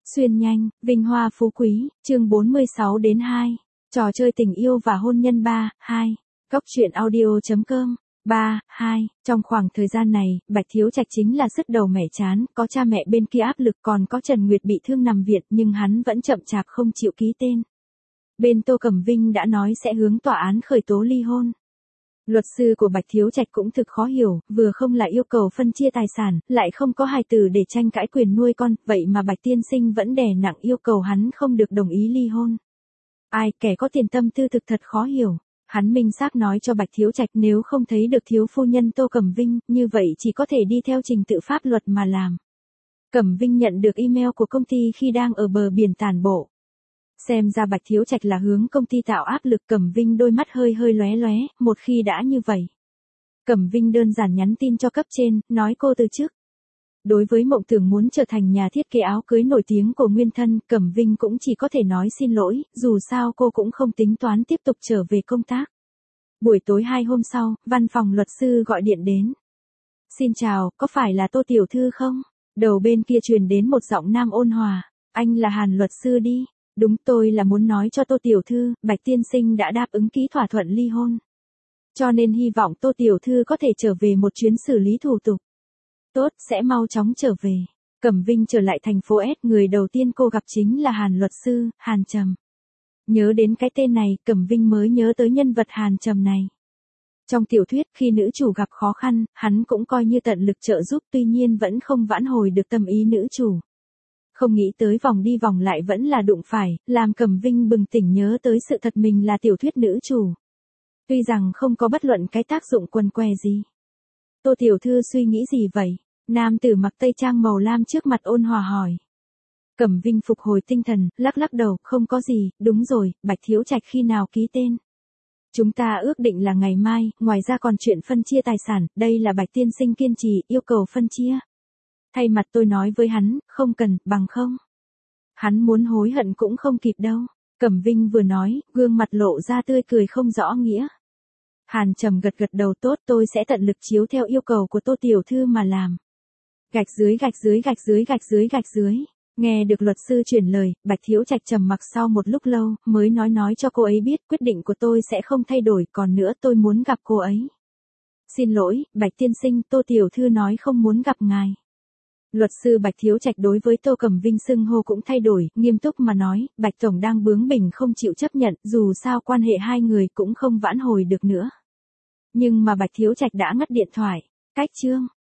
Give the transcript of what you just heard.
Xuyên nhanh, vinh hoa phú quý, chương 46 đến 2. Trò chơi tình yêu và hôn nhân 3, 2. Góc truyện audio.com 3, 2. Trong khoảng thời gian này, Bạch Thiếu Trạch chính là sứt đầu mẻ chán, có cha mẹ bên kia áp lực, còn có Trần Nguyệt bị thương nằm viện, nhưng hắn vẫn chậm chạp không chịu ký tên. Bên Tô Cẩm Vinh đã nói sẽ hướng tòa án khởi tố ly hôn. Luật sư của Bạch Thiếu Trạch cũng thực khó hiểu, vừa không là yêu cầu phân chia tài sản, lại không có hài tử để tranh cãi quyền nuôi con, vậy mà Bạch tiên sinh vẫn đè nặng yêu cầu hắn không được đồng ý ly hôn. Ai, kẻ có tiền tâm tư thực thật khó hiểu. Hắn minh xác nói cho Bạch Thiếu Trạch nếu không thấy được thiếu phu nhân Tô Cẩm Vinh, như vậy chỉ có thể đi theo trình tự pháp luật mà làm. Cẩm Vinh nhận được email của công ty khi đang ở bờ biển tản bộ. Xem ra Bạch Thiếu Trạch là hướng công ty tạo áp lực. Cẩm Vinh đôi mắt hơi lóe lóe, một khi đã như vậy. Cẩm Vinh đơn giản nhắn tin cho cấp trên, nói cô từ chức. Đối với mộng tưởng muốn trở thành nhà thiết kế áo cưới nổi tiếng của nguyên thân, Cẩm Vinh cũng chỉ có thể nói xin lỗi, dù sao cô cũng không tính toán tiếp tục trở về công tác. Buổi tối 2 hôm sau, văn phòng luật sư gọi điện đến. Xin chào, có phải là Tô tiểu thư không? Đầu bên kia truyền đến một giọng nam ôn hòa. Anh là Hàn luật sư đi. Đúng, tôi là muốn nói cho Tô tiểu thư, Bạch tiên sinh đã đáp ứng ký thỏa thuận ly hôn. Cho nên hy vọng Tô tiểu thư có thể trở về một chuyến xử lý thủ tục. Tốt, sẽ mau chóng trở về. Cẩm Vinh trở lại thành phố S, người đầu tiên cô gặp chính là Hàn luật sư, Hàn Trầm. Nhớ đến cái tên này, Cẩm Vinh mới nhớ tới nhân vật Hàn Trầm này. Trong tiểu thuyết, khi nữ chủ gặp khó khăn, hắn cũng coi như tận lực trợ giúp, tuy nhiên vẫn không vãn hồi được tâm ý nữ chủ. Không nghĩ tới vòng đi vòng lại vẫn là đụng phải, làm Cẩm Vinh bừng tỉnh nhớ tới sự thật mình là tiểu thuyết nữ chủ. Tuy rằng không có bất luận cái tác dụng quần què gì. Tô tiểu thư suy nghĩ gì vậy? Nam tử mặc tây trang màu lam trước mặt ôn hòa hỏi. Cẩm Vinh phục hồi tinh thần, lắc lắc đầu, không có gì, đúng rồi, Bạch Thiếu Trạch khi nào ký tên? Chúng ta ước định là ngày mai, ngoài ra còn chuyện phân chia tài sản, đây là Bạch tiên sinh kiên trì, yêu cầu phân chia. Thay mặt tôi nói với hắn, không cần, bằng không. Hắn muốn hối hận cũng không kịp đâu. Cẩm Vinh vừa nói, gương mặt lộ ra tươi cười không rõ nghĩa. Hàn Trầm gật gật đầu, tốt, tôi sẽ tận lực chiếu theo yêu cầu của Tô tiểu thư mà làm. Gạch dưới gạch dưới gạch dưới gạch dưới gạch dưới. Nghe được luật sư truyền lời, Bạch Thiếu Trạch trầm mặc sau một lúc lâu, mới nói cho cô ấy biết quyết định của tôi sẽ không thay đổi, còn nữa tôi muốn gặp cô ấy. Xin lỗi, Bạch tiên sinh, Tô tiểu thư nói không muốn gặp ngài. Luật sư Bạch Thiếu Trạch đối với Tô Cẩm Vinh xưng hô cũng thay đổi, nghiêm túc mà nói, Bạch Tổng đang bướng bỉnh không chịu chấp nhận, dù sao quan hệ hai người cũng không vãn hồi được nữa. Nhưng mà Bạch Thiếu Trạch đã ngắt điện thoại. Cách chương.